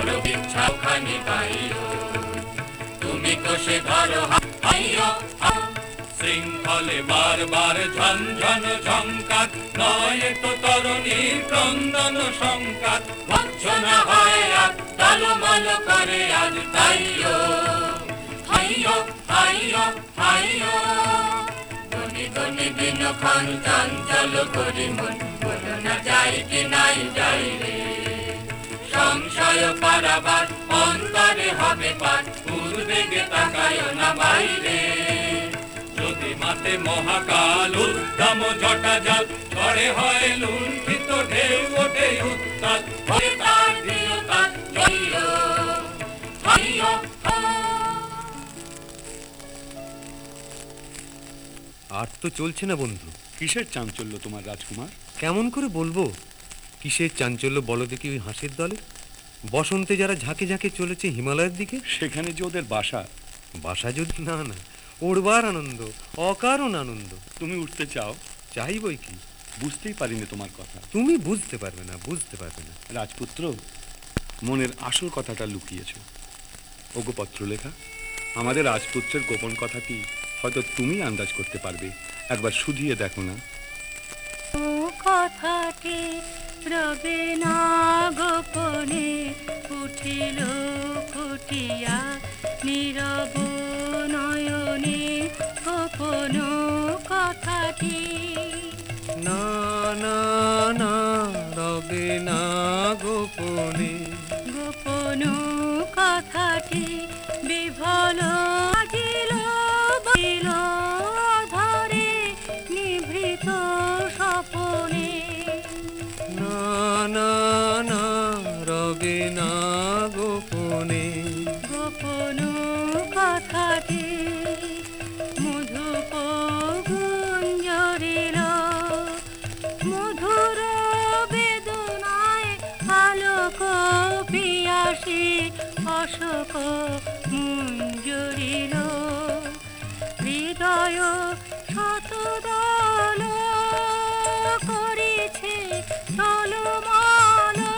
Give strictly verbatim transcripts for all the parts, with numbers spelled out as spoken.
করো ইচ্ছা খানি পাইও তুমি কোষে ধরো হাইও শৃঙ্খলে বারবার ঝনঝন ঝঙ্কার নয় তো তরুণীর ক্রন্দন সংকার ভৎসনা হয় আর টলমল করে আজ তাইও হাইও হাইও হাইও গনি গনি দিনক্ষণ চঞ্চল করি মন বলো না যাই কি নাই যাই রে সংশয় পারাবার অন্তরে হবে পার উদ্বেগে তাকায় না বাইরে যদি মাতে মহাকাল উদ্দাম জটা জাল ঝড়ে হয় লুণ্ঠিত ঢেউ ওঠে উত্তাল ভয়ে তার দৃঢ়তা জয়ও হাইও। আর তো চলছে না বন্ধু। কিসের চাঞ্চল্য তোমার রাজকুমার? কেমন করে বলবো কিসের চাঞ্চল্য বলো দেখি ওই হাঁসের দলে বসন্তে যারা ঝাঁকে ঝাঁকে চলেছে হিমালয়ের দিকে। সেখানে যে ওদের বাসা। বাসা যদি না না ওড়বার আনন্দ অকারণ আনন্দ। তুমি উঠতে চাও? চাই বই কি, বুঝতেই পারিনি তোমার কথা। তুমি বুঝতে পারবে না বুঝতে পারবে না রাজপুত্র, মনের আসল কথাটা লুকিয়েছ। ওগো পত্রলেখা, আমাদের রাজপুত্রের গোপন কথাটি হয়তো তুমি আন্দাজ করতে পারবে। একবার শুধিয়ে দেখো না। কথাটি রবে না গোপনে উঠিল ফুটিয়া নীরব নয়নে গোপন কথাটি। না না না রবে না গোপনে গোপন কথাটি বিভল আজিল বইল ধরে নিভৃত স্বপনে। না না না রবে না গোপনে গোপন কথাটি মধুপ গুঞ্জরিল মধুর বেদনায় আলোক পিয়াসী অশোক মুঞ্জরিল হৃদয় শতদল করেছে টলমল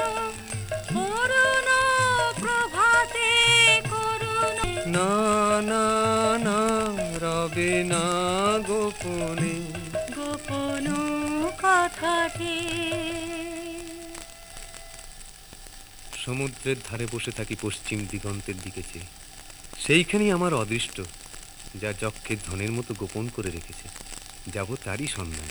করুণ প্রভাতে করুণ। না না না রবে না গোপনে গোপন কথাটি। সমুদ্রের ধারে বসে থাকি পশ্চিম দিগন্তের দিকে চেয়ে। সেইখানেই আমার অদৃষ্ট যা যক্ষের ধনের মতো গোপন করে রেখেছে। যাব তারই সন্ধানে।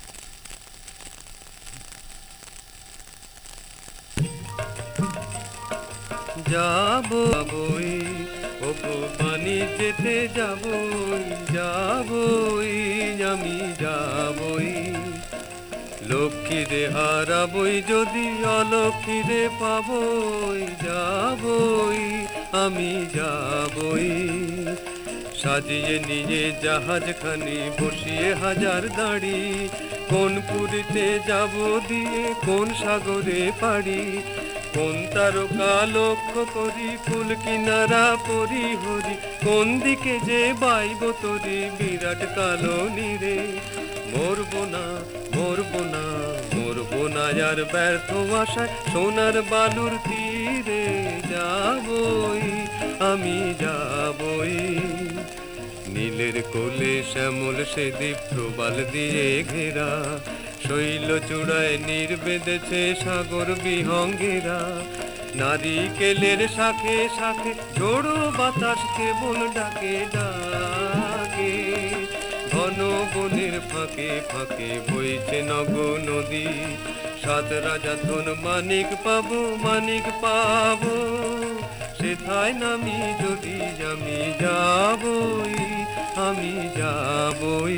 যাবই ওগো পানি যেতে যাবই যাবই আমি যাবই লক্ষ্মীরে হারাবই যদি অলক্ষ্মীরে পাবই যাবই আমি যাবই সাজিয়ে নিয়ে জাহাজখানি বসিয়ে হাজার দাড়ি কোন পুরীতে যাব দিয়ে কোন সাগরে পাড়ি কোন তারকা লক্ষ্য করি কুল কিনারা পরি হরি কোন দিকে যে বাইব তরি বিরাট কালো নীরে মরবো না মরবো না মরবো না আর ব্যর্থ আশায় সোনার বালুর তীরে যাবই আমি যাবই নীলের কোলে শ্যামল সে দ্বীপ প্রবাল দিয়ে ঘেরা শৈল চূড়ায় নীর বেঁধেছে সাগর বিহঙ্গেরা নারিকেলের শাখে শাখে ঝোড়ো বাতাস কেবল ডাকে ডাকে ঘন বনের ফাঁকে ফাঁকে বইছে নগ নদী সাত রাজা ধন মানিক পাবো মানিক পাবো সেথায় নামি যদি আমি যাবই আমি যাবই।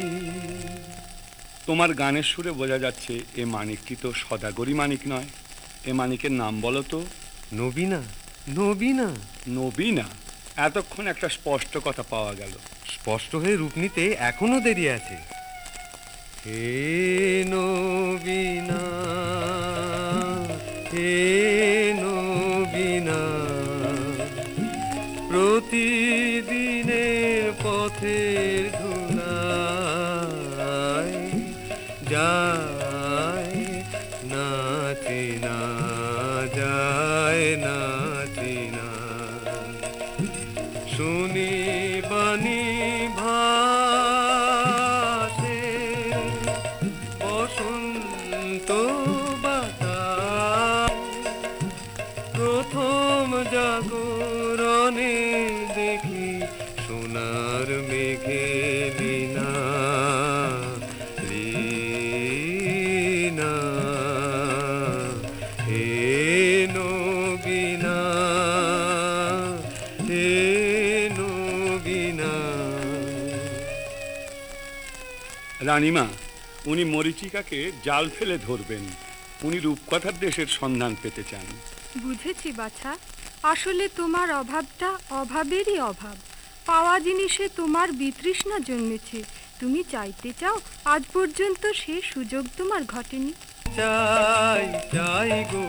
তোমার গানের সুরে বোঝা যাচ্ছে এ মানিকটি তো সদাগরি মানিক নয়। এ মানিকের নাম বলো তো। নবীনা নবীনা নবীনা। এতক্ষণ একটা স্পষ্ট কথা পাওয়া গেল। স্পষ্ট হয়ে রূপ নিতে এখনো দেরি আছে। হে নবীনা হে নবীনা প্রতিদিনের পথের ধুলায় যায় নাচে না যায় পায় না চিনা শুনি বাণী ভাসে বসন্ত বাতাস প্রথম জাগরণে দেখি সোনার মেঘে লীনা লীনা হে নবীনা হে নবীনা। রানীমা, উনি মরীচিকাকে জাল ফেলে ধরবেন। উনি রূপকথার দেশের সন্ধান পেতে চান। বুঝেছি বাছা, আসলে তোমার অভাবটা অভাবেরই অভাব। পাওয়া জিনিসে তোমার বিতৃষ্ণা জন্মেছে। তুমি চাইতে চাও, আজ পর্যন্ত সে সুযোগ তোমার ঘটেনি। চাই চাই গো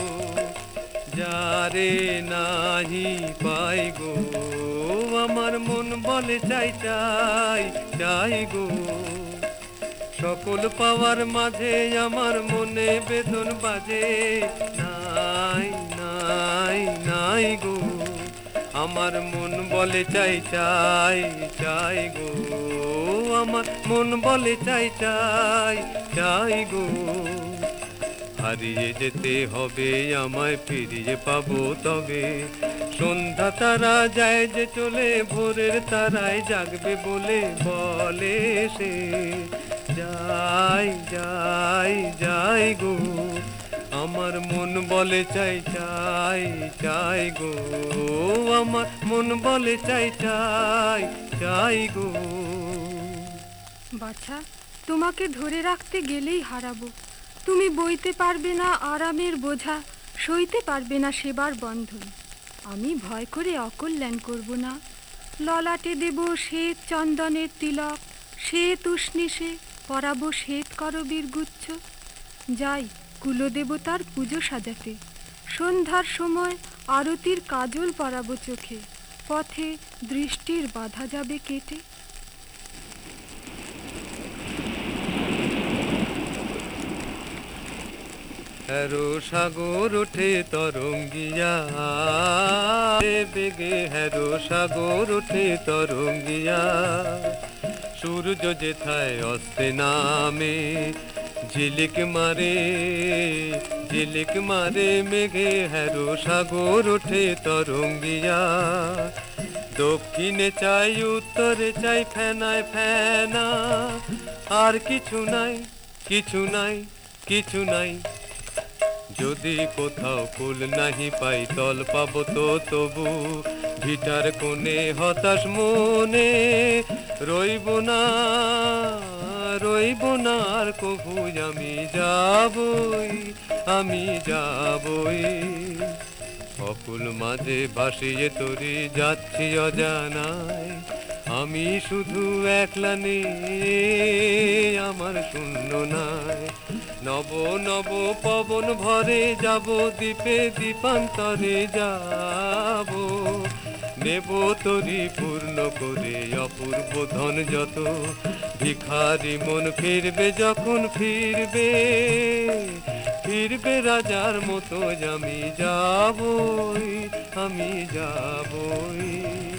যারে নাহি পাই গো, আমার মন বলে চাই চাই চাই গো। সকল পাওয়ার মাঝে আমার মনে বেদন বাজে নাই নাই নাই গো, আমার মন বলে চাই চাই চাই গো, আমার মন বলে চাই চাই চাই গো। হারিয়ে যেতে হবে আমায়, ফিরিয়ে পাবো তবে। সন্ধ্যা তারা যায় যে চলে, ভোরের তারায় জাগবে বলে বলে সে। যাই যাই যাই গো, আমার মন বলে চাই চাই চাই গো, আমার মন বলে চাই চাই চাই গো। বাছা, তোমাকে ধরে রাখতে গেলেই হারাবো। তুমি বইতে পারবে না আরামের বোঝা, সইতে পারবে না সেবার বন্ধন। আমি ভয় করে অকল্যাণ করব না। ললাটে দেব শ্বেত চন্দনের তিলক, শ্বেত উষ্ণিসে পরাবো শ্বেত করবীর গুচ্ছ। যাই কুলদেবতার পুজো সাজাতে, সন্ধ্যার সময় আরতির কাজল পরাবো চোখে, পথে দৃষ্টির বাধা যাবে কেটে। হ্যারো সাগর ওঠে তরঙ্গিয়া বেগে, হ্যারো সাগর ওঠে তরঙ্গিয়া। সূর্য যেথায় অস্তে নামে ঝিলিক মারে ঝিলিক মারে মেঘে, হ্যারো সাগর ওঠে তরঙ্গিয়া। দক্ষিণে চাই উত্তরে চাই ফেনায় ফেনা, আর কিছু নাই কিছু নাই কিছু নাই। যদি কোথাও ফুল নাহি পাই তল পাবো তো তবু, ভিটার কোণে হতাশ মনে রইব না রইব না আর কভু। আমি যাবই আমি যাবই, অকুল মাঝে ভাসিয়ে তরি যাচ্ছি অজানায়। আমি শুধু একলা নেই, আমার শূন্য নাই। নব নব পবন ভরে যাব, দ্বীপে দ্বীপান্তরে যাব। নেব তরি পূর্ণ করে অপূর্ব ধন যত, ভিখারি মন ফিরবে যখন ফিরবে ফিরবে রাজার মতো। আমি যাবই আমি যাবই।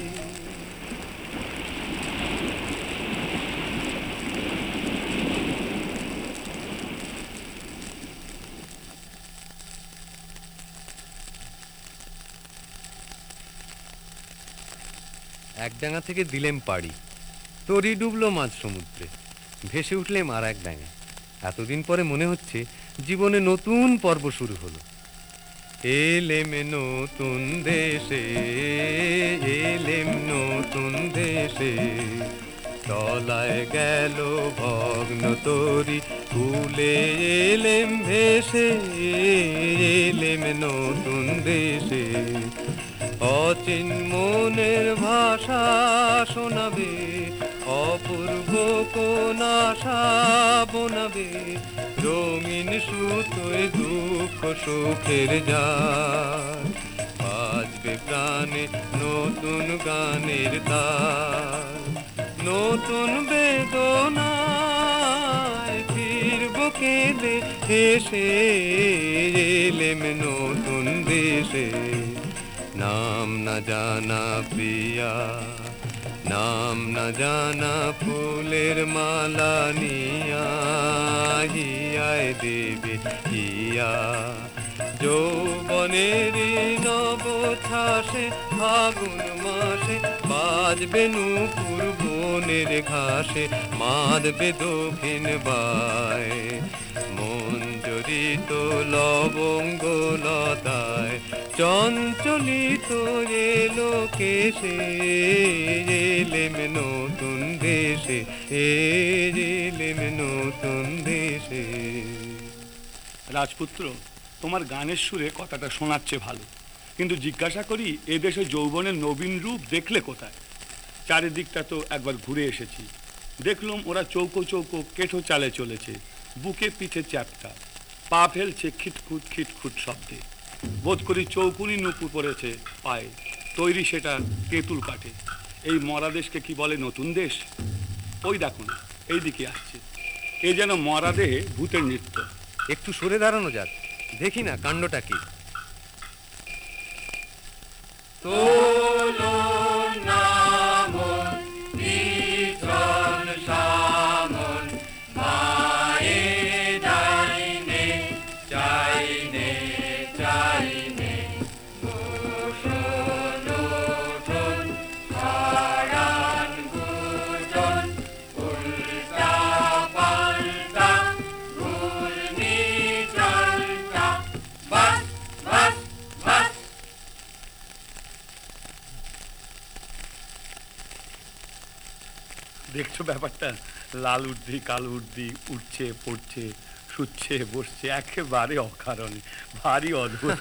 এক ডাঙা থেকে দিলেম পাড়ি, তরি ডুবলো মাঝ সমুদ্রে, ভেসে উঠলেম আর এক ডাঙা। এতদিন পরে মনে হচ্ছে জীবনে নতুন পর্ব শুরু হলো। এলেম নতুন দেশে এলেম নতুন দেশে, তলায় গেল ভগ্ন তরি ফুলে এলেম ভেসে। এলেম নতুন দেশে, অচিন মনের ভাষা শোনাবে, অপূর্ব কোন আশা বোনাবে। রঙিন সুতোয় দুঃখ সুখের যায়, বাজবে প্রাণে নতুন গানের তার। নতুন বেদনায় ফিরব কেঁদে হেসে এলেম নতুন দেশে। নাম না জানা প্রিয়া, নাম না জানা ফুলের মালা নিয়া হিয়ায় দেবে হিয়া। যৌবনেরই নব ছাসে ফাগুন মাসে বাজবে নূপুর বনের ঘাসে, মাদবে দক্ষিণ বায় মঞ্জরিত লবঙ্গ লতায়। চঞ্চলিত এলো কেশে এলেম নতুন দেশে, এলেম নতুন দেশে। রাজপুত্র, তোমার গানের সুরে কথাটা শোনাচ্ছে ভালো, কিন্তু জিজ্ঞাসা করি এদেশে যৌবনের নবীন রূপ দেখলে কোথায়? চারিদিকটা তো একবার ঘুরে এসেছি, দেখলুম ওরা চৌকো চৌকো কেঠো চালে চলেছে, বুকে পিঠে চ্যাপটা, পা ফেলছে খিটখুট খিটখুট শব্দে। বোধ করি চৌকুনি নুপুর পড়েছে পায়ে, তৈরি সেটা তেঁতুল কাঠে। এই মরা দেশকে কি বলে নতুন দেশ? ওই দেখুন এইদিকে আসছে, এ যেন মরা দেহে ভূতের নৃত্য। একটু সরে দাঁড়ানো যাক, দেখি না কাণ্ডটা কি। দেখছো ব্যাপারটা? লাল উর্দি কাল উর্দি উঠছে পড়ছে শুচ্ছে বসছে একেবারে অকারণে, ভারী অদ্ভুত।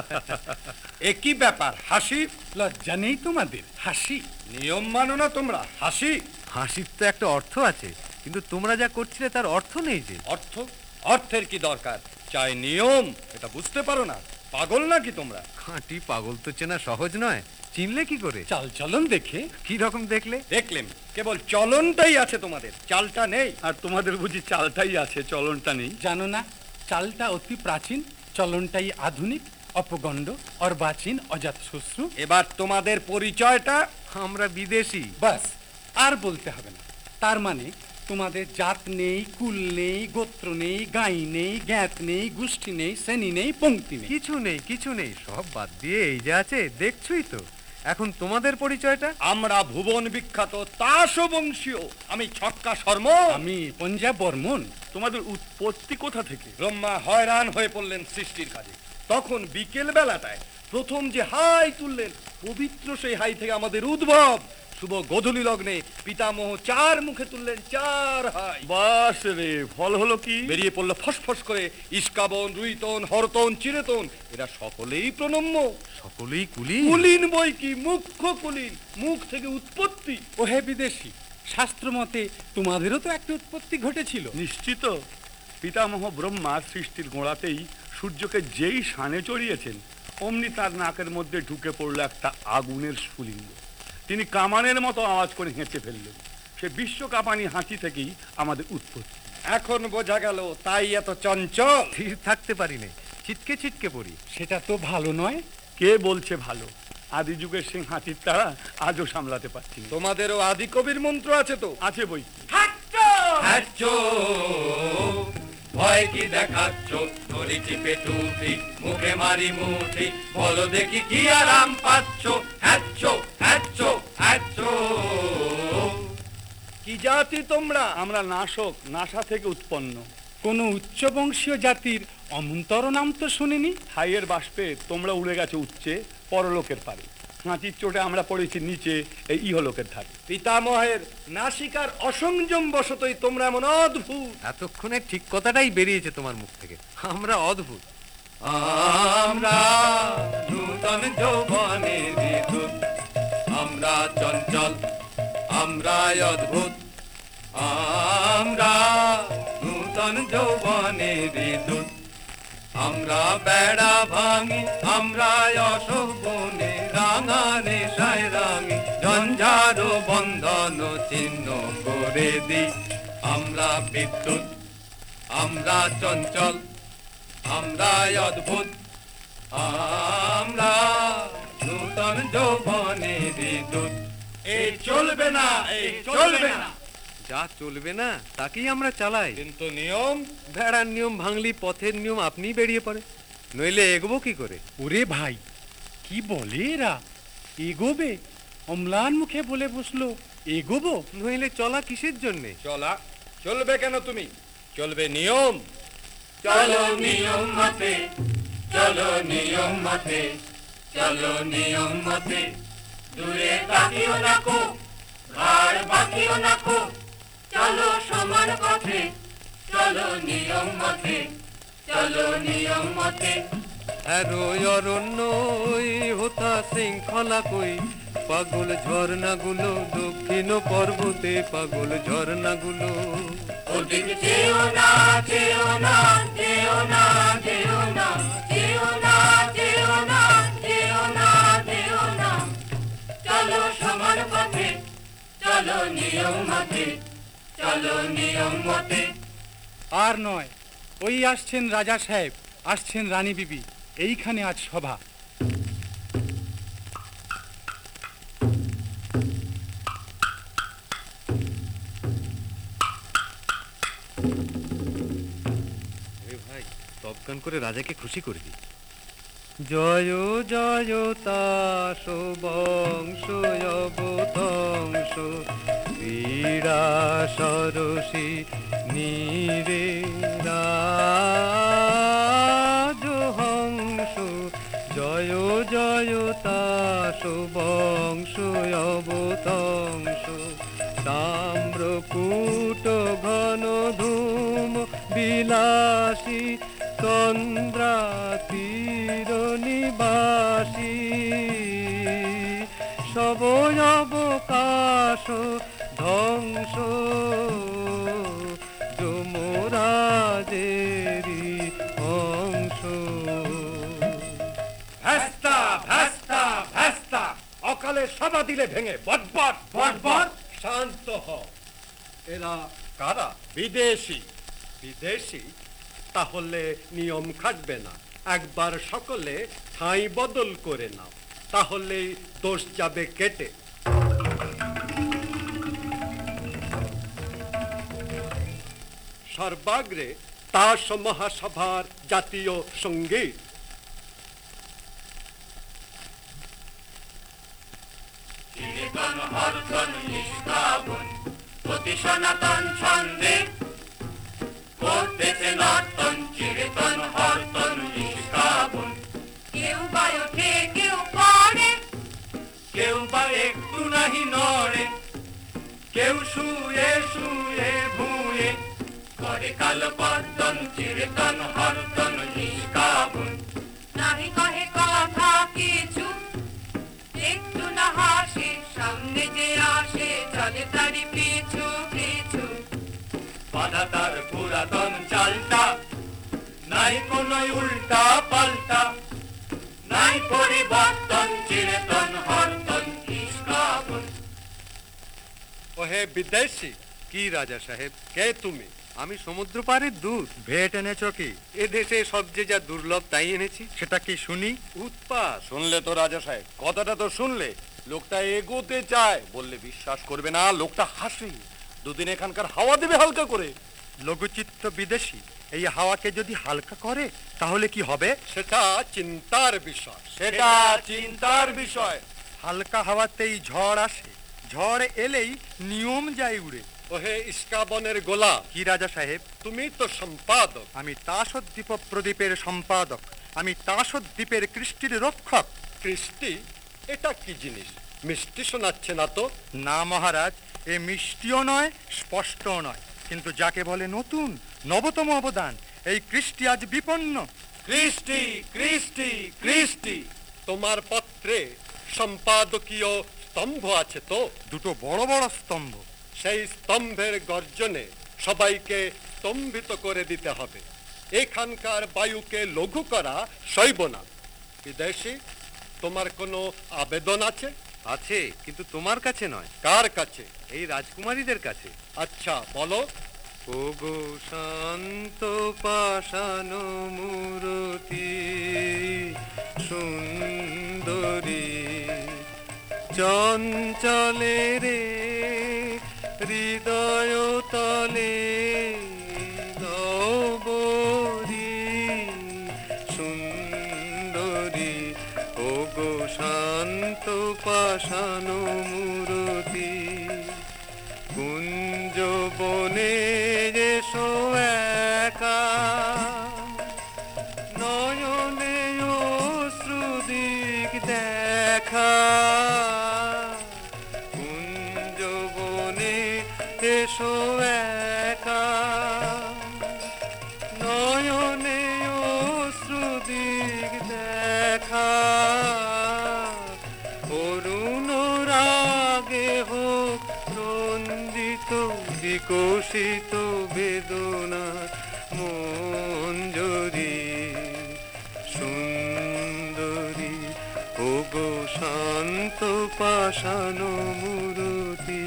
একই ব্যাপার, হাসি লজ্জা নেই তোমাদের? হাসি নিয়ম মানো না তোমরা? হাসি হাসির তো একটা অর্থ আছে, কিন্তু তোমরা যা করছিলে তার অর্থ নেই যে। অর্থ? অর্থের কি দরকার? চাই নিয়ম, এটা বুঝতে পারো না? পাগল নাকি তোমরা? খাঁটি পাগল তো চেনা সহজ নয়, চিনলে কি করে? চাল চলন দেখে। কি রকম দেখলে? দেখলেন কেবল চলনটাই আছে তোমাদের, চালটা নেই। আর তোমাদের বুঝি চালটাই আছে, চলনটা নেই? জানো না, চালটা অতি প্রাচীন, চলনটাই আধুনিক, অপগণ্ড অর্বাচীন অজাত শ্বশ্রু। এবার তোমাদের পরিচয়টা? আমরা বিদেশি। বাস, আর বলতে হবে না। তার মানে তোমাদের জাত নেই, কুল নেই, গোত্র নেই, গাই নেই, জ্ঞাত নেই, গোষ্ঠী নেই, শ্রেণী নেই, পংক্তি নেই। কিছু নেই, কিছু নেই, সব বাদ দিয়ে এই যে আছে, দেখছই তো। এখন তোমাদের পরিচয়টা? আমরা ভুবন বিখ্যাত তাস বংশীয়, আমি ছক্কা শর্ম। আমি পঞ্জাব বর্মন। তোমাদের উৎপত্তি কোথা থেকে? ব্রহ্মা হয়রান হয়ে পড়লেন সৃষ্টির কাজে, তখন বিকেল বেলাটায় প্রথম যে হাই তুললেন, পবিত্র সেই হাই থেকে আমাদের উদ্ভব। শুভ গোধূলি লগ্নে পিতামহ চার মুখে তুললেন চার হাই। বাস রে, ফল হলো কি? বেরিয়ে পড়লো ফসফস করে ইস্কাবন, রুইতন, হরতন, চিরেতন, এরা সকলেই প্রণম্য। সকলেই কুলি? কুলীন বই কি, মুখ্য কুলীন, মুখ থেকে উৎপত্তি। ও হে বিদেশি, শাস্ত্র মতে তোমাদেরও তো একটা উৎপত্তি ঘটেছিল। নিশ্চিত। পিতামহ ব্রহ্মা সৃষ্টির গোড়াতেই সূর্যকে যেই সানে চড়িয়েছেন, অমনি তার নাকের মধ্যে ঢুকে পড়লো একটা আগুনের স্ফুলিঙ্গ। তিনি কামানের মতো আওয়াজ করে হেঁচে ফেললেন। সে বিশ্বকাপানি হাঁচি থেকেই আমাদের উৎপত্তি। এখন বোঝা গেল তাই এত চঞ্চল। স্থির থাকতে পারি না, ছিটকে ছিটকে পড়ি। সেটা তো ভালো নয়। কে বলছে ভালো? আদি যুগের সিং হাতির তারা আজও সামলাতে পারছি না। তোমাদেরও আদি কবির মন্ত্র আছে তো? আছে বই। ভয় কি দেখাচ্ছ, ধরি চিপে টুটি, মুখে মারি মুঠি, বলো দেখি কি আরাম পাচ্ছ। হ্যাচ্ছ হ্যাচ্ছ হ্যাচ্ছ। কি জাতি তোমরা? আমরা নাশক, নাসা থেকে উৎপন্ন। কোন উচ্চ বংশীয় জাতির অমন্তর নাম তো শুনিনি। হাইয়ের বাষ্পে তোমরা উড়ে গেছে উচ্চে, পরলোকের পারে। হাঁচির চোটে আমরা পড়েছি নিচে, এই ইহলোকের ধারে। পিতামহের নাসিকার অসংযম বশতই তোমরা এমন অদ্ভুত। এতক্ষণে ঠিক কথাটাই বেরিয়েছে তোমার মুখ থেকে, আমরা অদ্ভুত। আমরা নূতন যৌবনের বিদ্যুৎ, আমরা চঞ্চল, আমরা অদ্ভুত। আমরা নূতন যৌবনের বিদ্যুৎ, আমরা বেড়া ভাঙি, আমরা অশোক বনে রাঙা নেশায় রাঙি, ঝঞ্ঝার বন্ধন ছিন্ন করে দিই। আমরা বিদ্যুৎ, আমরা চঞ্চল, আমরা অদ্ভুত, আমরা নূতন যৌবনের দূত। এই চলবে না, এই চলবে না। যা চলবে না তাকেই আমরা চালাই। কিন্তু নিয়ম ভেড়ার নিয়ম ভাঙলি পথের নিয়ম আপনিই বেরিয়ে পড়ে, নইলে এগোবো কি করে? ওরে ভাই, কি বলে এরা? এগোবে? অম্লান মুখে বলে বসলো এগোবো। নইলে চলা কিসের জন্যে? চলা চলবে কেন তুমি? চলবে নিয়ম। চলো নিয়ম মতে, চলো নিয়ম মতে, চলো নিয়ম মতে, দূরে তাকিও না কো, ঘাড় বাঁকিও না কো, চলো সমান পথে, চলো নিয়ম মতে, চলো নিয়ম মতে। হ্যারো অরণ্য ওই হোতা শৃঙ্খলা কই, পাগল ঝর্ণাগুলো দক্ষিণ পর্বতে, পাগল ঝর্ণাগুলো। ওদিক যেও না, যেও না, যেও না, যেও না, যেও না, যেও না, যেও না, যেও না, চলো সমান পথে, চলো নিয়ম মতে, চলো নিয়ম মতে। আর নয়, ওই আসছেন রাজা সাহেব, আসছেন রানী বিবি, এইখানে আজ সভা। ভাই তবগান করে রাজাকে খুশি করে দিই। জয় জয় তাস বংশ অবতংশ, ক্রীড়া সরসী নীরে রাজহংস। জয় জয় তাস বংশ অবতংশ, তাম্রকূট ঘন ধূম বিলাসী, তন্দ্রা তীর নিবাসী, সবয়বকাশ ধ্বংস, যমরাজেরি অংশ। ভ্যাস্তা ভ্যাস্তা ভ্যাস্তা, অকালে সভা দিলে ভেঙে বটবট বটবট। শান্ত হও। এরা কারা? বিদেশি। বিদেশি? তাহলে নিয়ম খাটবে না, একবার সকলে ঠাঁই বদল করে নাও, তাহলেই দোষ যাবে কেটে। সর্বাগ্রে তাস মহাসভার জাতীয় সঙ্গীত। অতি সনাতন ছন্দে করতেছে নর্তন, চিরতন হরতন নিষ্কাবন। কেউ বা ওঠে কেউ পড়ে, কেউ বা একটু নাহি নড়ে, কেউ শুয়ে শুয়ে ভুঁয়ে করে কাল পর্তন, চিরতন হরতন নিষ্কাবন। নাহি কহে কথা কিছু, একটু না হাসে, সামনে যে আসে চলে তারি পিছু পিছু। বাধা তার পুরাতন চালটা, নাই কোনো উল্টা পাল্টা, নাই পরিবর্তন, চিরতন হরতন নিষ্কাবন। ওহে বিদেশি, কি রাজা সাহেব? কে তুমি? আমি সমুদ্র পাড়ের দূত। ভেট এনেছ কি? এ দেশে সব যে যা দুর্লভ তাই এনেছি। সেটা কি শুনি। উৎপাত শুনলে তো রাজা সাহেব, কথাটা তো শুনলে। লোকটা এগোতে চায়, বললে বিশ্বাস করবে না। লোকটা হাসে, দুদিন এখানকার হাওয়া দেবে হালকা করে। লঘুচিত্ত বিদেশি এই হাওয়াকে যদি হালকা করে তাহলে কি হবে? সেটা চিন্তার বিষয়। সেটা চিন্তার বিষয়। হালকা হাওয়াতেই ঝড় আসে, ঝড় এলেই নিয়ম যায় উড়ে। ওহে ইস্কাবনের গোলা। কি রাজা সাহেব? তুমি তো সম্পাদক, আমি তাসদ্বীপ প্রদীপের সম্পাদক, আমি তাসদ্বীপের কৃষ্টির রক্ষক। কৃষ্টি? এটা কি জিনিস? মিষ্টি শোনাচ্ছে না তো? না মহারাজ, এ মিষ্টিও নয়, স্পষ্টও নয়, কিন্তু যাকে বলে নতুন নবতম অবদান, এই কৃষ্টি আজ বিপন্ন। কৃষ্টি কৃষ্টি কৃষ্টি। তোমার পত্রে সম্পাদকীয় স্তম্ভ আছে তো? দুটো বড় বড় স্তম্ভ। সেই স্তম্ভের গর্জনে সবাইকে স্তম্ভিত করে দিতে হবে। এখানকার বায়ুকে লঘু করা সইব না। বিদেশি, তোমার কোনো আবেদন আছে? আছে, কিন্তু তোমার কাছে নয়। কার কাছে? এই রাজকুমারীদের কাছে। আচ্ছা বলো। ওগো শান্ত পাষাণ মূরতি সুন্দরী, চঞ্চলে রে হৃদয় তলে নবরী সুন্দরী, ওগো শান্ত পাষাণ মূরতি, কুঞ্জ বনে এসো একা, নয়নে অশ্রুদিক দেখা, কুঞ্জ বনে এসো একা, নয়নে অশ্রুদিক দেখা, অরুণ রাগে হোক রঞ্জিত বিকশিত বেদনা মঞ্জরি সুন্দরী, ওগো শান্ত পাষাণ মূরতি।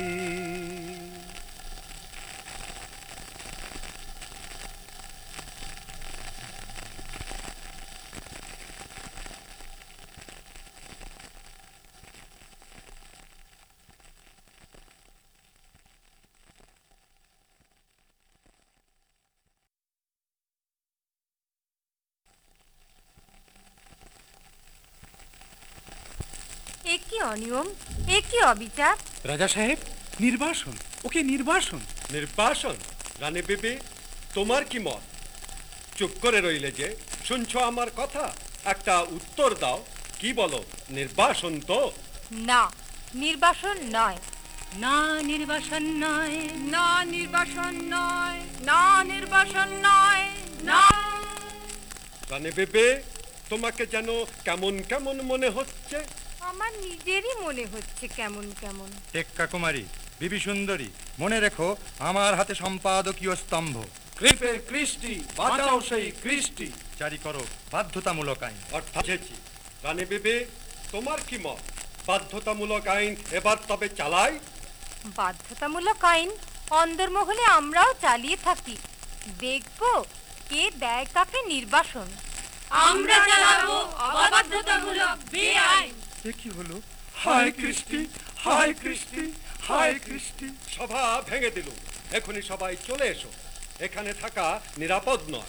এ কি অনিয়ম, এ কি অবিচার! রাজা সাহেব, নির্বাসন, ওকে নির্বাসন। নির্বাসন? রানী বিবি, তোমার কি মত? চুপ করে রইলে যে, শুনছো আমার কথা? একটা উত্তর দাও, কি বলো? নির্বাসন তো? না, নির্বাসন নয়। না নির্বাসন নয়, না নির্বাসন নয়, না নির্বাসন নয়, না। রানী বিবি, তোমাকে যেন কেমন কেমন মনে হচ্ছে। আমার নিজেরই মনে হচ্ছে কেমন কেমন। টেক্কা কুমারী, বিবি সুন্দরী, মনে রেখো আমার হাতে সম্পাদকীয় স্তম্ভ। ক্রিফের কৃষ্টি, বাঁচাও সেই কৃষ্টি। জারি করো বাধ্যতামূলক আইন। অর্থাৎ রানী বিবি, তোমার কি মত? বাধ্যতামূলক আইন এবার তবে চালাই? বাধ্যতামূলক আইন অন্দরমহলে আমরাও চালিয়ে থাকি। দেখবো কে দেয় কাকে নির্বাসন। আমরা চালাবো অবাধ্যতামূলক বেআইন। এ কি হলো? হায় কৃষ্টি, হায় কৃষ্টি, হায় কৃষ্টি। সভা ভেঙে দিলুম, এখনই সবাই চলে এসো, এখানে থাকা নিরাপদ নয়।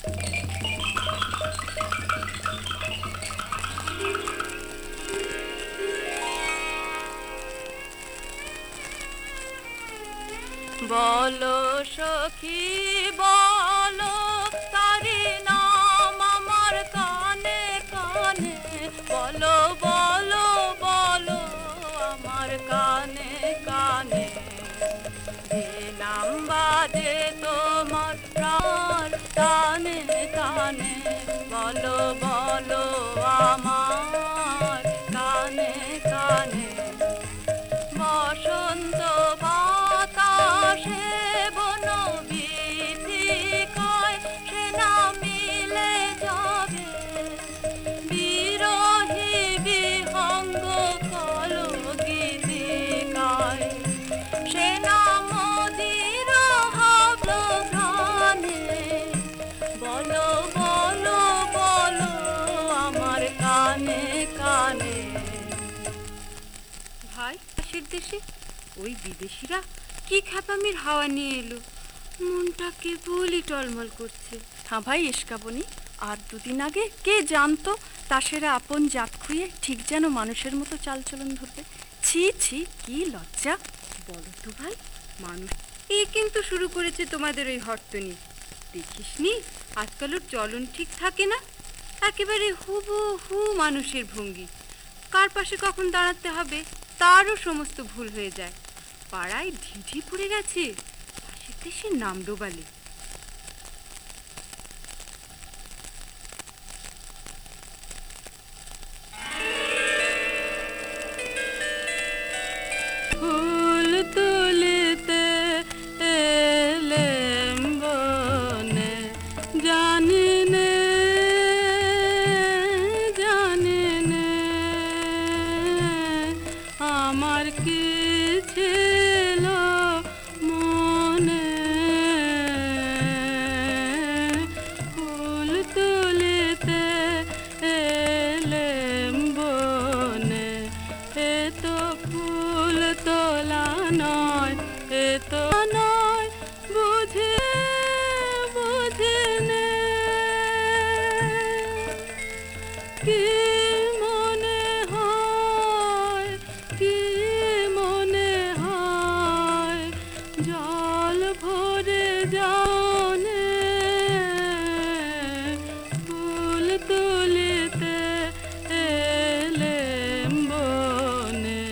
বলো সখী বলো, তারি নাম আমার কানে কানে, বলো বলো বলো আমার কানে কানে, যে নাম বাজে তোমার প্রাণ টানে টানে, বলো বলো আমার কানে কানে। বসন্ত বাতাসে বন বীথিকায় সে না মিলে যাবে, বিরহী বিহঙ্গ কল গীতিকায় সে না মদির হাবল ঘ্রাণে, বলো বলো বলো আমার কানে কানে। ভাই, পাশের দেশে ওই বিদেশিরা কি খ্যাপামির হাওয়া নিয়ে এলো, মনটা কেবলই টলমল করছে। হ্যাঁ ভাই এসকাবনি, আর দুদিন আগে কে জানতো তাসেরা আপন জাত খুঁয়ে ঠিক যেন মানুষের মতো চালচলন ধরবে। ছি ছি, কি লজ্জা! বলো তো ভাই, মানুষ এ কিন্তু শুরু করেছে তোমাদের ওই হট্টনি। দেখিসনি আজকাল ওর চলন ঠিক থাকে না, একেবারে হুবহু মানুষের ভঙ্গি। কার পাশে কখন দাঁড়াতে হবে তারও সমস্ত ভুল হয়ে যায়। পাড়ায় ঢিঢি পড়ে গেছে পাশের দেশের নাম ডোবালে। ফুল তুলিতে এলেম বনে, জানি নে জানি নে আমার কি ছিল মনে, কি মনে হয়, কি মনে হয়, জল ভরে জানে ফুল তুলিতে এলেম বনে।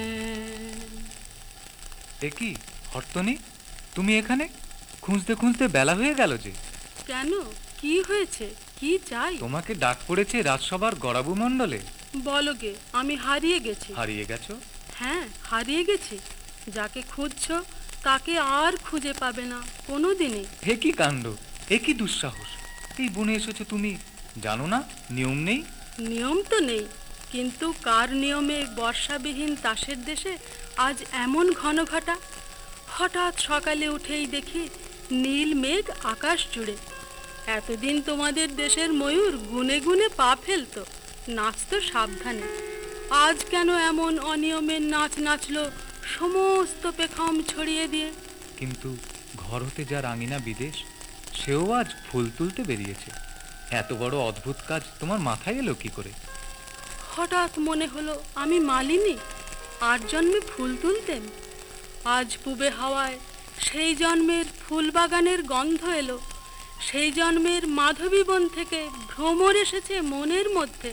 এ কি হরতনি, তুমি এখানে? খুঁজতে খুঁজতে বেলা হয়ে গেল যে। কেন, কি হয়েছে, কি চাই? তোমাকে ডাক পড়েছে রাজসভার গড়াবু মণ্ডলে। বলো গে, আমি হারিয়ে গেছি। হারিয়ে গেছো? হ্যাঁ, হারিয়ে গেছি। যাকে খুঁজছো তাকে আর খুঁজে পাবে না কোনো দিনে। হে কি কাণ্ড, এ কি দুঃসাহস! এই বনে এসেছো তুমি, জানো না নিয়ম নেই? নিয়ম তো নেই, কিন্তু কার নিয়মে বর্ষাবিহীন তাসের দেশে আজ এমন ঘন ঘটা? হঠাৎ সকালে উঠেই দেখি নীল মেঘ আকাশ জুড়ে। এতদিন তোমাদের দেশের ময়ূর গুনে গুনে পা ফেলতো, নাচতো সাবধানে। আজ কেন এমন অনিয়মের নাচ নাচলো সমস্ত পেখম ছড়িয়ে দিয়ে? কিন্তু ঘর হতে যা রাঙিনা বিদেশ, সেও আজ ফুল তুলতে বেরিয়েছে। এত বড় অদ্ভুত কাজ তোমার মাথায় এলো কি করে? হঠাৎ মনে হলো আমি মালিনী, আট জন্মে ফুল তুলতেন। আজ পুবে হাওয়ায় সেই জন্মের ফুল বাগানের গন্ধ এলো। সেই জন্মের মাধবী বন থেকে ভ্রমর এসেছে মনের মধ্যে।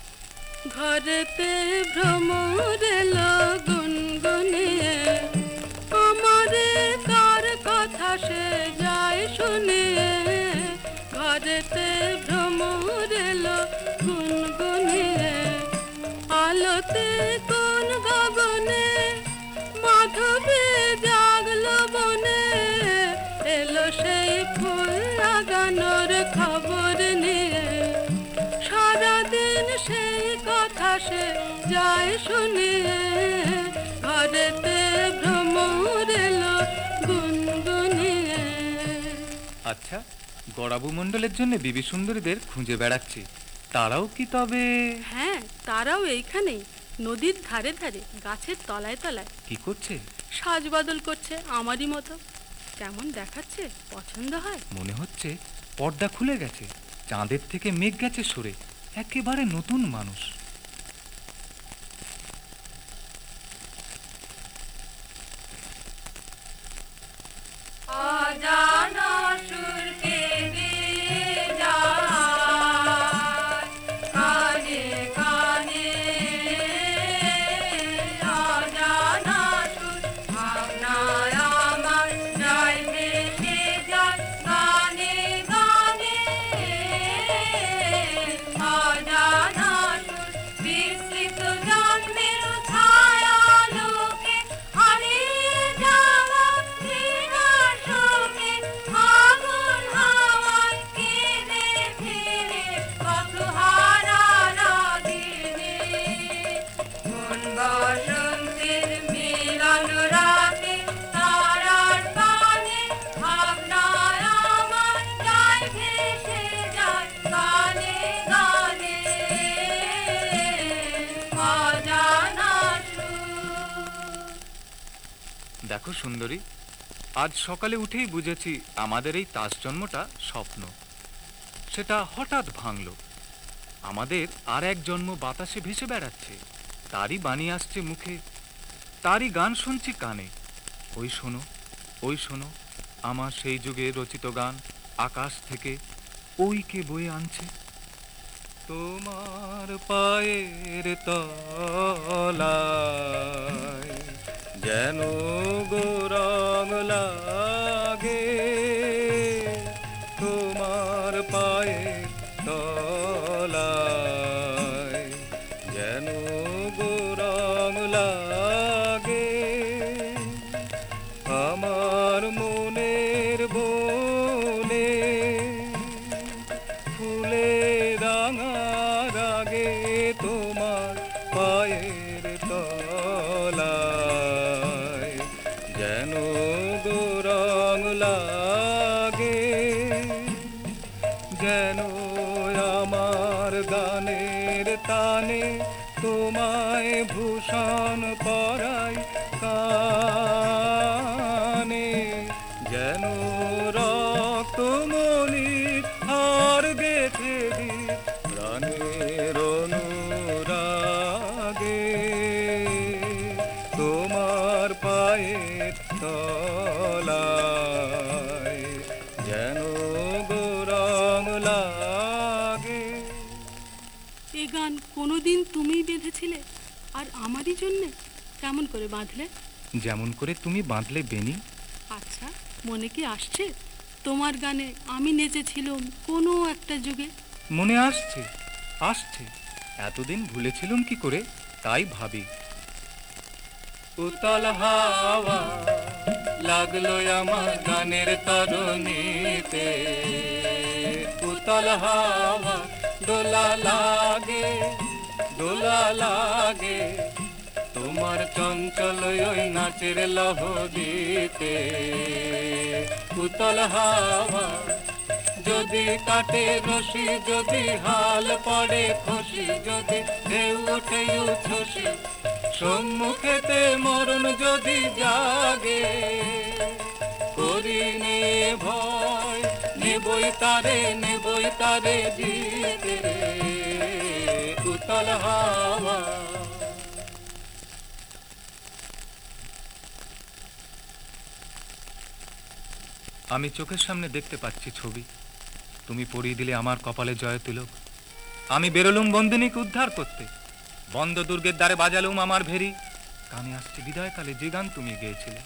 ঘরেতে ভ্রমর এলো গুনগুনিয়ে, আমারে কার কথা সে যায় শুনিয়ে। ঘরেতে ভ্রমর এলো গুনগুনিয়ে, আলোতে কোন গগনে মাধবী জাগলো বনে। এলো সেই ফুল লাগানোর খবর নিয়ে, সারাদিন সেই কথা সে যায় শুনিয়ে। ঘরেতে ভ্রমর এলো গুনগুনিয়ে। আচ্ছা, গড়াবু মণ্ডলের জন্য বিবি সুন্দরীদের খুঁজে বেড়াচ্ছি, তারাও কি তবে? হ্যাঁ, তারাও এইখানেই, নদীর ধারে ধারে গাছের তলায় তলায়। কি করছে? সাজ বদল করছে আমারই মতো। কেমন দেখাচ্ছে, পছন্দ হয়? মনে হচ্ছে পর্দা খুলে গেছে, চাঁদের থেকে মেঘ গেছে সরে, একেবারে নতুন মানুষ। অজানা সুরকে দিয়ে যায় কানে কানে। অজানা সুর ভাবনায় আমার যায় ভেসে যায় গানে গানে। অজানা সুর বিস্মৃত জন্মের ছায়া লোকে হারিয়ে যাওয়া দিনার শোকে। আগুন হাওয়ায় কেঁদে ফিরে কত হারা রাগিনী। কোন বসন্তের মিলন রাতে তারার পানে ভাবনায় আমার যায় ভেসে যায় গানে গানে। অজানা সুর। দেখো সুন্দরী, আজ সকালে উঠেই বুঝেছি আমাদের এই তাস জন্মটা স্বপ্ন। সেটা হঠাৎ ভাঙল। আমাদের আর এক জন্ম বাতাসে ভেসে বেড়াচ্ছে, তারই বাণী আসছে মুখে, তারই গান শুনছি কানে। ওই শোনো, ওই শোনো আমার সেই যুগে রচিত গান, আকাশ থেকে ওই কে বয়ে আনছে। তোমার পায়ের তলায় যেন গৌরং লাগে, তোমার পায়ের তলায় যেন গৌরং লাগে। আমার মনের বনে ফুলে রাঙার আগে তোমার পায়ের তলায় যেন গৌরং লাগে। যেন আমার গানের তানে তোমায় ভূষণ পরাই কানে। যেন রক্তমণি হার গেছে দি প্রাণের অনু এ গান কোনোদিন তুমিই বেঁধেছিলে আর আমারই জন্যে? কেমন করে বাঁধলে? যেমন করে তুমি বাঁধলে বেনি। আচ্ছা, মনে কি আসছে তোমার গানে আমি নেচেছিলাম কোনো একটা যুগে? মনে আসছে, আসছে। এতদিন ভুলেছিলুম কি করে, তাই ভাবি। উতল হাওয়া লাগলো আমার গানের তরুণীতে, উতল হাওয়া দোলা লাগে, দোলা লাগে তোমার চঞ্চল ওই নাচের লহরীতে। উতল হাওয়া যদি কাটে রশি, যদি হাল পড়ে খুশি, যদি ঢেউ ওঠে উচ্ছ্বসি, সম্মুখেতে মরণ যদি জাগে, করিনি ভয়, নেবই তারে, নেবই তারে জিতে। উতল হাওয়া। আমি চোখের সামনে দেখতে পাচ্ছি ছবি, তুমি পরিয়ে দিলে আমার কপালে জয় তিলক। আমি বেরোলুম বন্দিনীকে উদ্ধার করতে, বন্ধ দুর্গের দ্বারে বাজালুম আমার ভেরি, কানে আসছে বিদায়কালে যে গান তুমি গেয়েছিলে।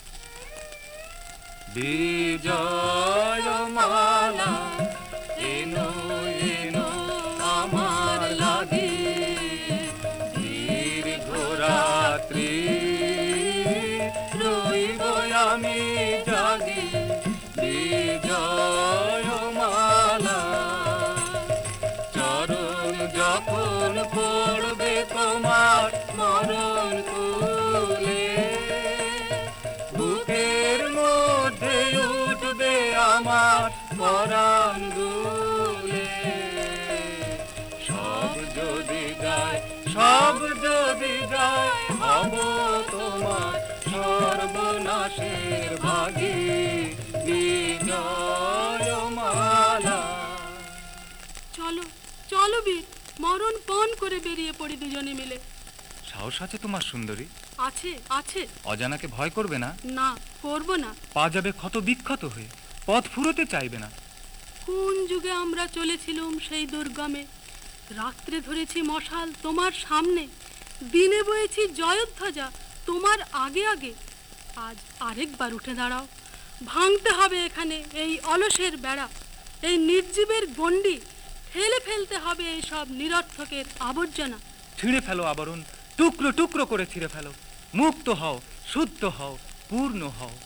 বিজয় মালা এনো এনো আমার লাগি, দীর্ঘ রাত্রি রইব আমি জাগি। বিজয় মালা চরণ যখন পড়বে তোমার মরণ কুলে, বুকের মধ্যে উঠবে আমার পরাণ দুলে। সব যদি যায়, সব যদি যায়, হব তোমার সর্বনাশের ভাগী। বিজয় মালা। চলো চলো বীর, মরণ পণ করে বেরিয়ে পড়ি দুজনে মিলে। সাহস আছে তোমার সুন্দরী? আছে আছে। অজানাকে ভয় করবে না? না, করবো না। পা যাবে ক্ষত বিক্ষত হয়ে, পথ ফুরোতে চাইবে না। কোন যুগে আমরা চলেছিলাম সেই দুর্গমে, রাত্রে ধরেছি মশাল তোমার সামনে, দিনে বয়েছি জয়ধ্বজা তোমার আগে আগে। আজ আরেকবার উঠে দাঁড়াও, ভাঙতে হবে এখানে এই অলসের বেড়া, এই নির্জীবের গণ্ডি, ঠেলে ফেলতে হবে এই সব নিরর্থকের আবর্জনা। ছিঁড়ে ফেলো আবরণ, টুকরো টুকরো করে ছিঁড়ে ফেলো, মুক্ত হও, শুদ্ধ হও, পূর্ণ হও।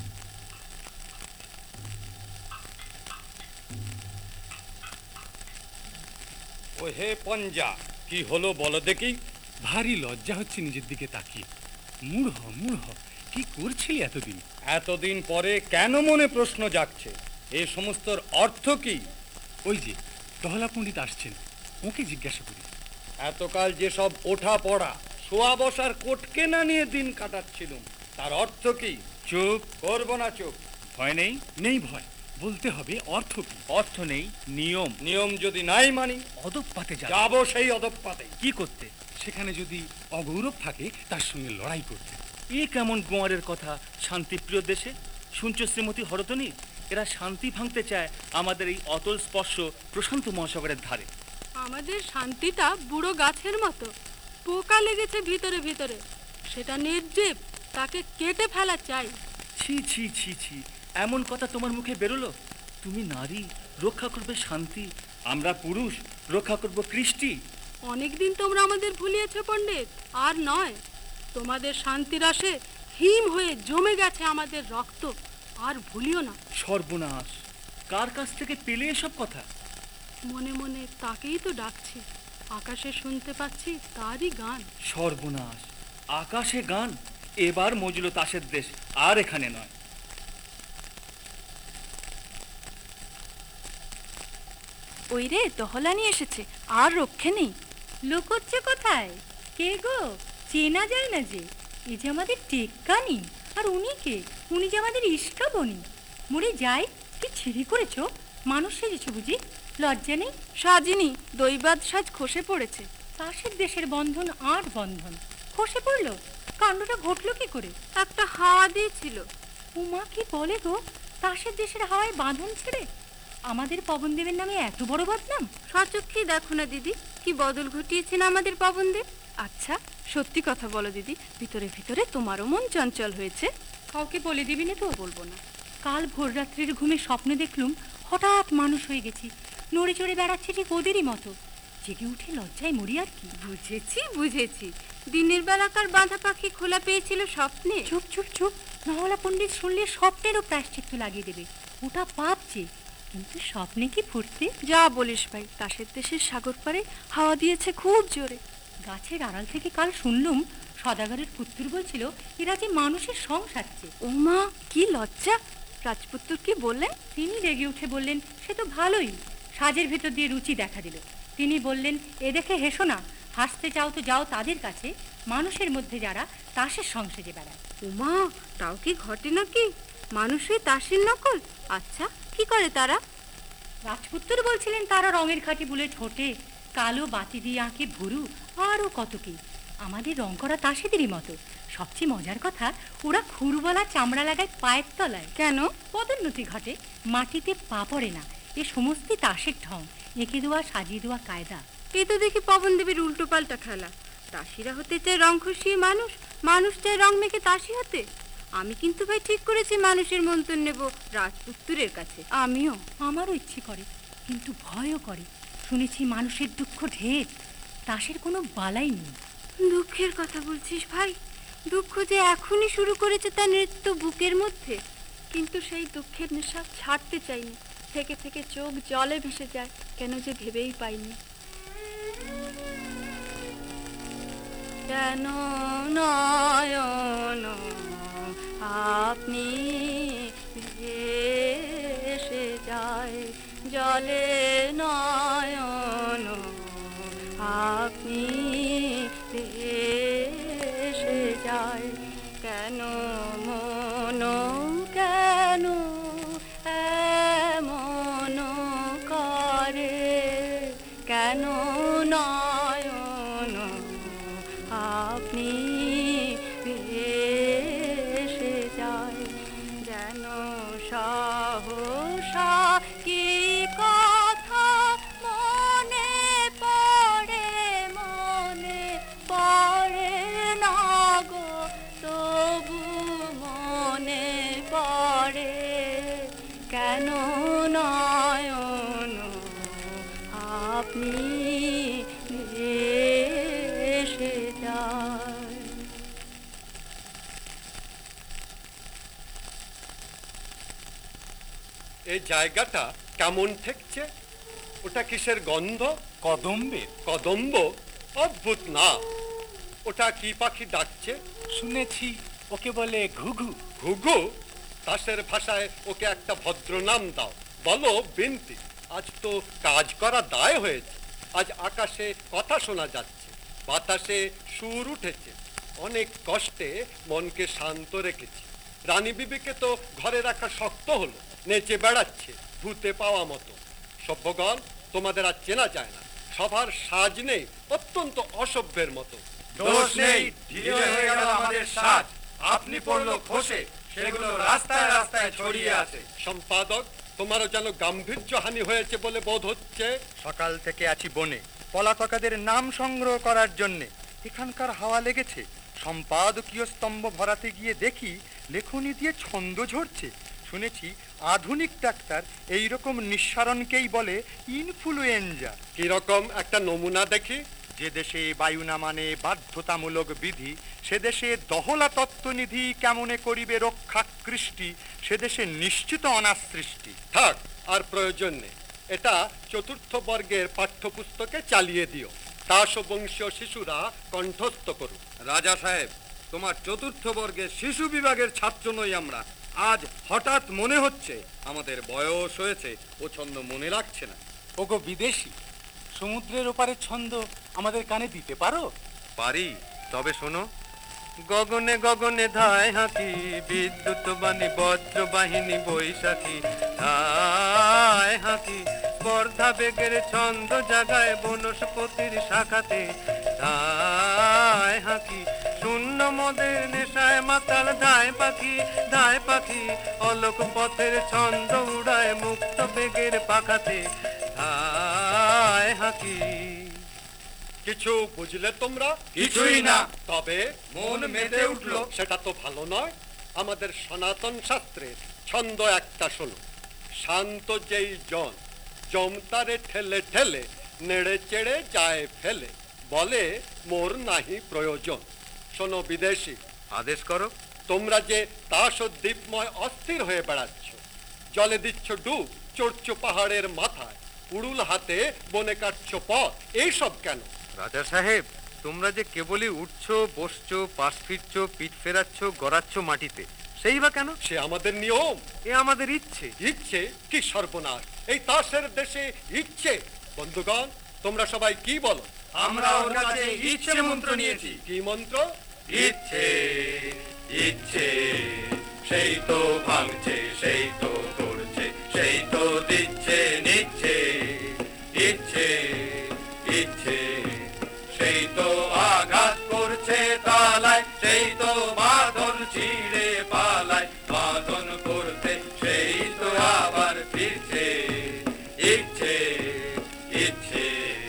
ও হে পঞ্জা, কি হলো বলো দেখি? ভারী লজ্জা হচ্ছে নিজের দিকে তাকিয়ে। মূঢ় মূঢ়, কি করছিলি এতদিন? এতদিন পরে কেন মনে প্রশ্ন জাগছে? এ সমস্তর অর্থ কি? ওই যে টহলা পণ্ডিত আসছেন, ওকে জিজ্ঞাসা করি। এতকাল যেসব ওঠা পড়া, শোয়া বসার কোটকে না নিয়ে দিন কাটাচ্ছিলুম, তার অর্থ কি? চুপ করবো না চুপ। ভয় নেই? নেই ভয়, বলতে হবে অর্থ কি। অর্থ নেই, নিয়ম। নিয়ম যদি নাই মানি, অদপ্পাতে যা যাবো সেই অদপ্পাতে। কি করতে? সেখানে যদি অগৌরব থাকে তার সঙ্গে লড়াই করতে। এ কেমন গোয়ারের কথা শান্তিপ্রিয় দেশে? শুনছ শ্রীমতী হরতনী, এরা শান্তি ভাঙতে চায় আমাদের এই অতল স্পর্শ প্রশান্ত মহাসাগরের ধারে। আমাদের শান্তিটা বুড়ো গাছের মতো, পোকা লেগেছে ভিতরে ভিতরে, সেটা নির্জীব, তাকে কেটে ফেলা চাই। ছি ছি ছি ছি, এমন কথা তোমার মুখে বেরোলো? তুমি নারী, রক্ষা করবে শান্তি, আমরা পুরুষ, রক্ষা করব কৃষ্টি। অনেকদিন তোমরা আমাদের ভুলিয়েছ পণ্ডিত, আর নয়। তোমাদের শান্তির আসে হিম হয়ে জমে গেছে আমাদের রক্ত, আর ভুলিও না। সর্বনাশ, কার কাছ থেকে পেলে এসব কথা? মনে মনে তাকেই তো ডাকছি, আকাশে শুনতে পাচ্ছি তারই গান। সর্বনাশ, আকাশে গান? এবার মজুল তাসের দেশ, আর এখানে নয়। ওই রে, দহলানি এসেছে, আর রক্ষে নেই। লুকোচ্ছে কোথায়? কে গো? চেনা যায় না যে, এ যে আমাদের টেক্কানি। আর উনি কে? উনি যে আমাদের ইষ্টবনি। মরে যাই, কি ছিঁড়ি করেছো? মানুষ সেজেছো বুঝি? লজ্জা নেই? সাজিনি, দৈবাত সাজ খসে পড়েছে। পাশের দেশের বন্ধন আর বন্ধন খসে পড়লো। কাণ্ডটা ঘটলো কি করে? একটা হাওয়া দিয়েছিল। উমা কি বলে গো, পাশের দেশের হাওয়ায় বাঁধন ছেড়ে? আমাদের পবনদেবের নামে এত বড় বদনাম? সচক্ষে দেখো না দিদি, কি বদল ঘটিয়েছেন আমাদের পবনদেব। আচ্ছা সত্যি কথা বলো দিদি, ভিতরে ভিতরে তোমারও মন চঞ্চল হয়েছে? কাউকে বলে দিবি না তো? বলবো না। কাল ভোর রাত্রির ঘুমে স্বপ্নে দেখলুম হঠাৎ মানুষ হয়ে গেছি, নড়ে চড়ে বেড়াচ্ছে ঠিক ওদেরই মতো। জেগে উঠে লজ্জায় মরি আর কি। বুঝেছি বুঝেছি, দিনের বেলাকার বাঁধা পাখি খোলা পেয়েছিল স্বপ্নে। চুপ চুপ চুপ, নহলা পণ্ডিত শুনলে স্বপ্নেরও প্রায়শ্চিত্ত লাগিয়ে দেবে। ওটা পাপ যে, কিন্তু স্বপ্নে কি ফুটতে। যা বলিস ভাই, তাসের দেশের সাগর পাড়ে হাওয়া দিয়েছে খুব জোরে। গাছের আড়াল থেকে কাল শুনলুম সদাগরের পুত্র বলছিল এরা যে মানুষের সং সাজছে। ওমা কি লজ্জা! রাজপুত্র কি বললেন? তিনি রেগে উঠে বললেন সে তো ভালোই, সাজের ভেতর দিয়ে রুচি দেখা দিল। তিনি বললেন এ দেখে হেসো না, হাসতে চাও তো যাও তাদের কাছে, মানুষের মধ্যে যারা তাসের সং সেজে বেড়ায়। ওমা তাও কি ঘটে নাকি? মানুষের তাসের নকল? আচ্ছা কি করে তারা? রাজপুত্র বলছিলেন তারা রঙের খাঁটি বুলেট ঠোঁটে, কালো বাতি দিয়ে আঁকে ভুরু, আরও কত কি। আমাদের রং করা তাসেদেরই মতো। সবচেয়ে মজার কথা, ওরা খুরবলা চামড়া লাগায় পায়ের তলায়। কেন? পদোন্নতি ঘটে, মাটিতে পা পড়ে না। এ সমস্ত তাসের ঢং, এঁকে দেওয়া সাজিয়ে দেওয়া কায়দা। এই তো দেখি পবন দেবীর উল্টো পাল্টা খেলা। তাসিরা হতে চায় রং খুশিয়ে মানুষ, মানুষ চায় রং মেখে তাসি হতে। আমি কিন্তু ভাই ঠিক করেছি মানুষের মন্তব্য নেব রাজপুত্রের কাছে। আমিও, আমারও ইচ্ছে করে, কিন্তু ভয়ও করে। শুনেছি মানুষের দুঃখ ঢের, তাসের কোনো বালাই নেই। দুঃখের কথা বলছিস ভাই? দুঃখ যে এখনই শুরু করেছে তার নৃত্য বুকের মধ্যে। কিন্তু সেই দুঃখের নেশা ছাড়তে চাইনি, থেকে থেকে চোখ জলে ভেসে যায়, কেন যে ভেবেই পাইনি। কেন নয়ন আপনি ভেসে যায় জলে, নয়ন আপনি ভেসে যায় কেন মন, কেন এমন করে, কেন নয়ন আপনি ভেসে যায় যেন সহসা কি কথা মনে পড়ে, মনে পড়ে না গো তবু মনে পড়ে, কেন নয়ন আপনি ভেসে যায়। এই জায়গাটা কেমন ঠেকছে? ওটা কিসের গন্ধ? কদম্বের। কদম্ব? অদ্ভুত না। ওটা কি পাখি ডাকছে? শুনেছি ওকে বলে ঘুঘু। ঘুঘু? তাসের ভাষায় ওকে একটা ভদ্র নাম দাও, বলো বিনতি। আজ তো কাজ করা দায় হয়েছে। আজ আকাশে কথা শোনা যাচ্ছে, বাতাসে সুর উঠেছে। অনেক কষ্টে মনকে শান্ত রেখেছি। রানী বিবিকে তো ঘরে রাখা শক্ত হলো, নেচে বেড়াচ্ছে ভূতে পাওয়া মতো। সভ্যগণ, তোমাদের আর চেনা যায় না। সবার সাজ নেই, অত্যন্ত অসভ্যের মতো। দোষ নেই, ঢিলে হয়ে গেল আমাদের সাজ। আপনি পড়লো খসে, সেগুলো রাস্তায় রাস্তায় ছড়িয়ে আছে। সম্পাদক, তোমারও যেন গাম্ভীর্যহানি হয়েছে বলে বোধ হচ্ছে। সকাল থেকে আছি বনে, পলাতকাদের নাম সংগ্রহ করার জন্যে। এখানকার হাওয়া লেগেছে। সম্পাদকীয় স্তম্ভ ভরাতে গিয়ে দেখি লেখনী দিয়ে ছন্দ ঝরছে। শুনেছি আধুনিক ডাক্তার এইরকম নিঃসারণকেই বলে ইনফ্লুয়েঞ্জা। কিরকম একটা নমুনা দেখি। যে দেশে বায়ু না মানে বাধ্যতামূলক বিধি, সে দেশে দহলা তত্ত্বনিধি কেমনে করিবে রক্ষা কৃষ্টি, সে দেশে নিশ্চিত অনার সৃষ্টি। থাক, আর প্রয়োজন নেই। এটা চতুর্থ বর্গের পাঠ্যপুস্তকে চালিয়ে দিও। দাস বংশীয় শিশুরা কণ্ঠস্থ করুক। রাজা সাহেব, তোমার চতুর্থ বর্গের শিশু বিভাগের ছাত্র নই আমরা। আজ হঠাৎ মনে হচ্ছে আমাদের বয়স হয়েছে, ও ছন্দ মনে রাখছে না। ওগো বিদেশি, সমুদ্রের ওপারে ছন্দ আমাদের কানে দিতে পারো? পারি, তবে শোনো। গগনে গগনে ধায় হাতি, বিদ্যুৎ বাণী বজ্র বাহিনী বৈশাখী, ধায় হাতি স্পর্ধা বেগের ছন্দ জাগায় বনস্পতির শাখাতে, ধায় হাঁকি শূন্য মদের নেশায় মাতাল ধায় পাখি, ধায় পাখি অলোক পথের ছন্দ উড়ায় মুক্ত বেগের পাখাতে, ধায় হাঁকি। কিছু বুঝলে তোমরা? কিছুই না। তবে মন মেতে উঠলো। সেটা তো ভালো নয়। আমাদের সনাতন শাস্ত্রের ছন্দ একটা শোনো। শান্ত যেই জন, জমতারে ঠেলে ঠেলে নেড়ে চেড়ে যায় ফেলে, বলে মোর নাহি প্রয়োজন। শোনো বিদেশি, আদেশ করো। তোমরা যে তাস ও দ্বীপময় অস্থির হয়ে বেড়াচ্ছ, জলে দিচ্ছ ডুব, চড়ছো পাহাড়ের মাথায়, উড়ুল হাতে বনে কাটছো পথ, এইসব কেন? রাজা সাহেব, তোমরা যে কেবলই উঠছো, বসছো, পাশ ফিরছো, পিঠ ফেরাচ্ছ, গড়াচ্ছ মাটিতে, সেই বা কেন? সে আমাদের নিয়ম। এ আমাদের ইচ্ছে। ইচ্ছে? কি সর্বনাশ! এই তাসের দেশে ইচ্ছে! বন্ধুগণ, তোমরা সবাই কি বলো? আমরা ওর কাছে ইচ্ছে মন্ত্র নিয়েছি। কি মন্ত্র? ইচ্ছে ইচ্ছে সেই তো ভাঙছে, সেই তো করছে, সেই তো দিচ্ছে নিচ্ছে। ইচ্ছে ইচ্ছে সেই তো আঘাত করছে তালায়, সেই তো বাঁধন ছিঁড়ে পালায়, বাঁধন করতে সেই তো আবার ফিরছে। ইচ্ছে ইচ্ছে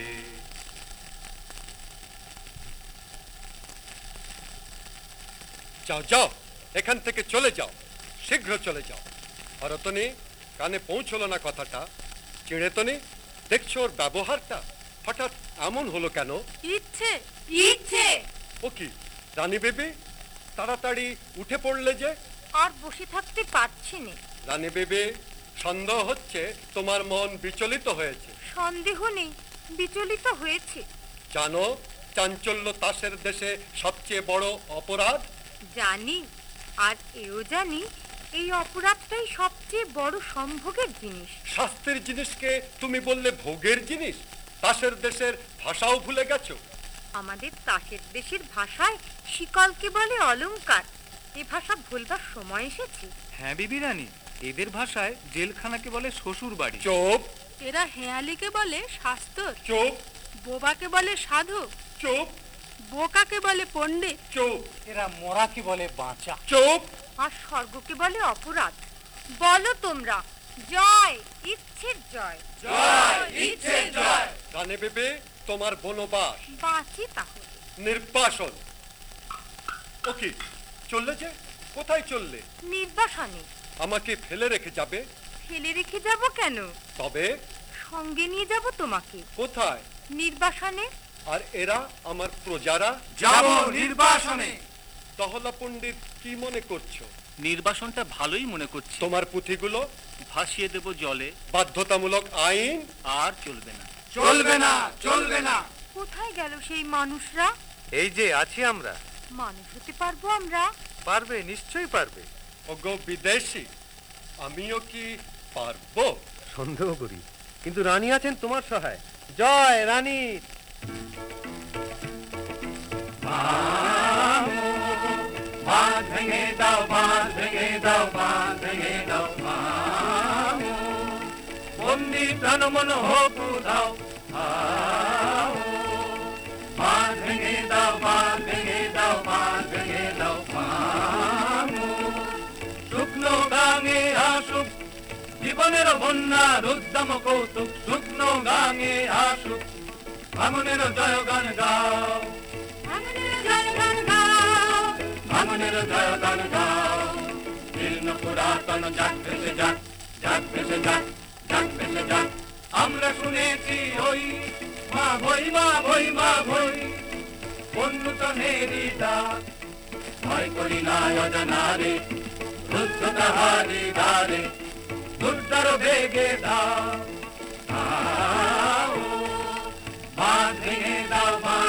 যাও যাও, এখান থেকে চলে যাও, শীঘ্র চলে যাও। হরতনি, কানে পৌঁছলো না কথাটা? চিড়েতনি, দেখছো ওর ব্যবহারটা হঠাৎ এমন হলো কেন? ইচ্ছে ইচ্ছে ও কি রানী বেবি, তাড়াতাড়ি উঠে পড়লে যে? আর বসে থাকতে পারছি না। রানী বেবি, সন্দেহ হচ্ছে তোমার মন বিচলিত হয়েছে। সন্দেহ নেই, বিচলিত হয়েছে। জানো, চাঞ্চল্য তাসের দেশে সবচেয়ে বড় অপরাধ। জানি, আর এও জানি এই অপরাধটাই সবচেয়ে বড় সম্ভোগের জিনিস। শাস্তির জিনিসকে তুমি বললে ভোগের জিনিস? তাসের দেশের ভাষাও ভুলে গেছো? আমাদের তাসের দেশের ভাষায় শিকলকে বলে অলংকার। এ ভাষা ভুলবার সময় এসেছে। হ্যাঁ বিবি রানী, এদের ভাষায় জেলখানাকে বলে শ্বশুর বাড়ি। চুপ এরা হেয়ালিকে বলে শাস্তর, চুপ বোবাকে বলে সাধু, চুপ বোকাকে বলে পণ্ডিত, চুপ এরা মরাকে বলে বাঁচা। চুপ। আর স্বর্গকে বলে অপরাধ। বলো তোমরা, জয় ইচ্ছের জয়। জয় ইচ্ছে জয়। রানী বেবি, তোমার বনবাস বাঁচি তাহলে। নির্বাসন। ও কি চললে যে? কোথায় চললে? নির্বাসনে। আমাকে ফেলে রেখে যাবে? ফেলে রেখে যাব কেন? তবে সঙ্গে নিয়ে যাব তোমাকে। কোথায়? নির্বাসনে। আর এরা আমার প্রজারা? যাব নির্বাসনে। দহলা পণ্ডিত, কি মনে করছো? নির্বাসনটা ভালোই মনে করছি। তোমার পুঁথিগুলো ভাসিয়ে দেব জলে, বাধ্যতামূলক আইন। আর চলবে না। চলবে না, চলবে না। কোথায় গেল সেই মানুষরা? এই যে আছি আমরা। মানুষ হতে পারবো আমরা? পারবে, নিশ্চয়ই পারবে। ওগো বিদেশি, আমিও কি পারবো? সন্দেহ করি, কিন্তু রানী আছেন তোমার সহায়। জয় রানী। বাঁধ ভেঙে দাও, বাঁধ ভেঙে দাও, বাঁধ ভেঙে দাও। বন্দি প্রাণ মন হোক দাও। বাঁধ ভেঙে দাও, বাঁধ ভেঙে দাও, বাঁধ ভেঙে দাও। শুকনো গাঙে আসুক জীবনের বন্যার উদ্যম কৌতুক, শুকনো গাঙে আসুক ভাঙনের জয় গান গাও, ভাঙনের জয় গান গাও, ভাঙনের জয় গান গাও। জীর্ণ পুরাতন যাক ভেসে যাক, যাক ভেসে যাক, যাক ভেসে যাক। আমরা শুনেছি ওই মা ভই, মা ভই, মা ভই, উন্নতনেরই ডাক। ভয় করি না অজানারে, রুদ্ধ তাহারি দ্বারে, দুর্দার বেগে দাও। বাঁধ ভেঙে দাও, বাঁধ